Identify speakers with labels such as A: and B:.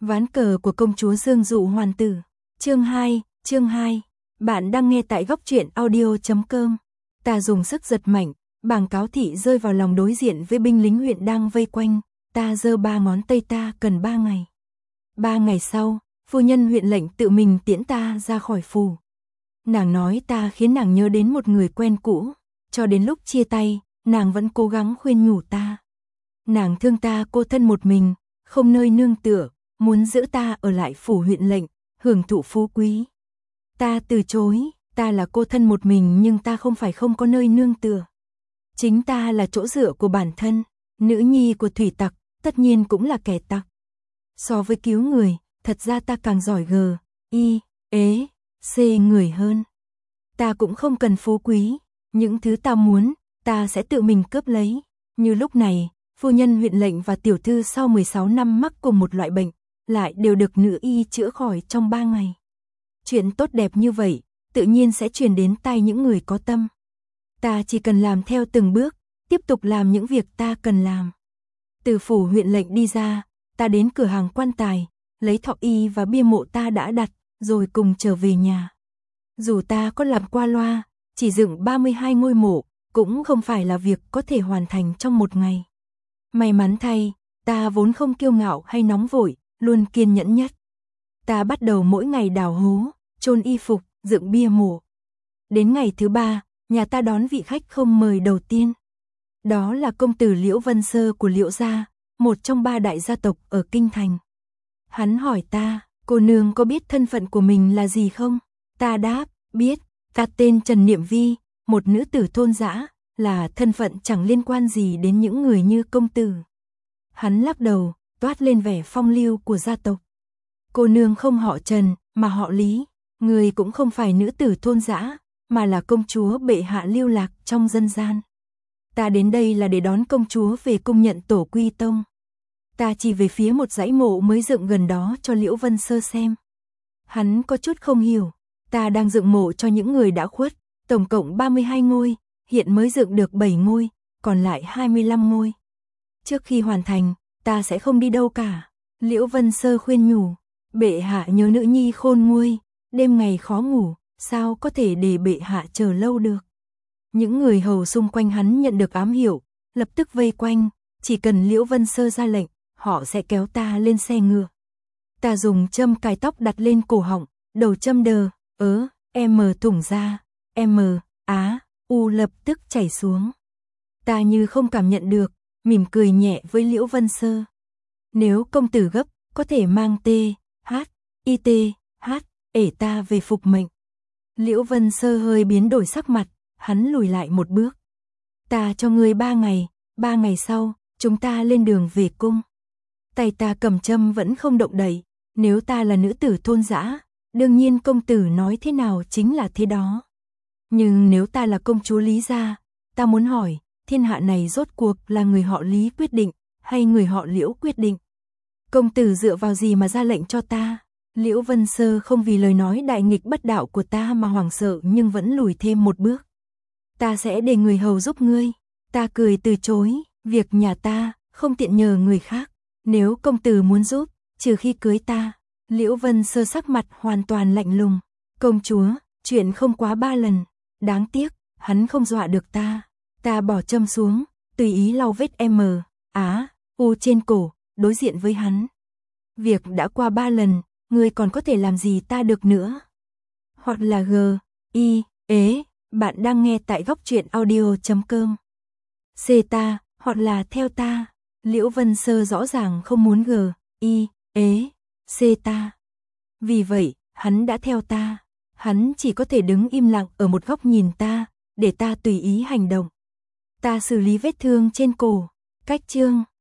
A: Ván cờ của công chúa Dương Dụ Hoàn Tử. Chương 2. Bạn đang nghe tại góc truyện audio.com. Ta dùng sức giật mạnh, bảng cáo thị rơi vào lòng đối diện với binh lính huyện đang vây quanh. Ta giơ 3 ngón tay, ta cần 3 ngày. 3 ngày sau, phu nhân huyện lệnh tự mình tiễn ta ra khỏi phủ. Nàng nói ta khiến nàng nhớ đến một người quen cũ. Cho đến lúc chia tay, nàng vẫn cố gắng khuyên nhủ ta. Nàng thương ta cô thân một mình, không nơi nương tựa, muốn giữ ta ở lại phủ huyện lệnh, hưởng thụ phú quý. Ta từ chối, ta là cô thân một mình nhưng ta không phải không có nơi nương tựa. Chính ta là chỗ dựa của bản thân, nữ nhi của thủy tặc, tất nhiên cũng là kẻ tặc. So với cứu người, thật ra ta càng giỏi C người hơn. Ta cũng không cần phú quý, những thứ ta muốn, ta sẽ tự mình cướp lấy. Như lúc này, phu nhân huyện lệnh và tiểu thư sau 16 năm mắc cùng một loại bệnh, lại đều được nữ y chữa khỏi trong 3 ngày. Chuyện tốt đẹp như vậy, tự nhiên sẽ truyền đến tai những người có tâm. Ta chỉ cần làm theo từng bước, tiếp tục làm những việc ta cần làm. Từ phủ huyện lệnh đi ra, ta đến cửa hàng quan tài, lấy thọ y và bia mộ ta đã đặt, rồi cùng trở về nhà. Dù ta có làm qua loa, chỉ dựng 32 ngôi mộ, cũng không phải là việc có thể hoàn thành trong một ngày. May mắn thay, ta vốn không kiêu ngạo hay nóng vội, luôn kiên nhẫn nhất. Ta bắt đầu mỗi ngày đào hố, chôn y phục, dựng bia mộ. Đến ngày thứ 3, nhà ta đón vị khách không mời đầu tiên. Đó là công tử Liễu Vân Sơ của Liễu gia, một trong 3 đại gia tộc ở Kinh Thành. Hắn hỏi ta, cô nương có biết thân phận của mình là gì không? Ta đáp, biết, ta tên Trần Niệm Vi, một nữ tử thôn dã, là thân phận chẳng liên quan gì đến những người như công tử. Hắn lắc đầu, toát lên vẻ phong lưu của gia tộc. Cô nương không họ Trần, mà họ Lý, người cũng không phải nữ tử thôn dã, mà là công chúa bệ hạ lưu lạc trong dân gian. Ta đến đây là để đón công chúa về cung nhận tổ quy tông. Ta chỉ về phía một dãy mộ mới dựng gần đó cho Liễu Vân Sơ xem. Hắn có chút không hiểu, ta đang dựng mộ cho những người đã khuất, tổng cộng 32 ngôi, hiện mới dựng được 7 ngôi, còn lại 25 ngôi. Trước khi hoàn thành, ta sẽ không đi đâu cả. Liễu Vân Sơ khuyên nhủ, bệ hạ nhớ nữ nhi khôn nguôi, đêm ngày khó ngủ, sao có thể để bệ hạ chờ lâu được. Những người hầu xung quanh hắn nhận được ám hiệu, lập tức vây quanh, chỉ cần Liễu Vân Sơ ra lệnh, họ sẽ kéo ta lên xe ngựa. Ta dùng châm cài tóc đặt lên cổ họng, đầu châm thủng ra, U lập tức chảy xuống. Ta như không cảm nhận được, mỉm cười nhẹ với Liễu Vân Sơ. Nếu công tử gấp, có thể mang ể ta về phục mệnh. Liễu Vân Sơ hơi biến đổi sắc mặt, hắn lùi lại một bước. Ta cho ngươi 3 ngày, 3 ngày sau, chúng ta lên đường về cung. Tay ta cầm châm vẫn không động đậy, nếu ta là nữ tử thôn dã, đương nhiên công tử nói thế nào chính là thế đó. Nhưng nếu ta là công chúa Lý gia, ta muốn hỏi, thiên hạ này rốt cuộc là người họ Lý quyết định, hay người họ Liễu quyết định? Công tử dựa vào gì mà ra lệnh cho ta? Liễu Vân Sơ không vì lời nói đại nghịch bất đạo của ta mà hoảng sợ nhưng vẫn lùi thêm một bước. Ta sẽ để người hầu giúp ngươi. Ta cười từ chối, việc nhà ta, không tiện nhờ người khác. Nếu công tử muốn giúp, trừ khi cưới ta. Liễu Vân Sơ sắc mặt hoàn toàn lạnh lùng. Công chúa, chuyện không quá 3 lần. Đáng tiếc, hắn không dọa được ta. Ta bỏ châm xuống, tùy ý lau vết U trên cổ, đối diện với hắn. Việc đã qua 3 lần, ngươi còn có thể làm gì ta được nữa? Hoặc là bạn đang nghe tại góc truyện audio.com. Ta, hoặc là theo ta. Liễu Vân Sơ rõ ràng không muốn ta. Vì vậy, hắn đã theo ta. Hắn chỉ có thể đứng im lặng ở một góc nhìn ta, để ta tùy ý hành động. Ta xử lý vết thương trên cổ. Cách chương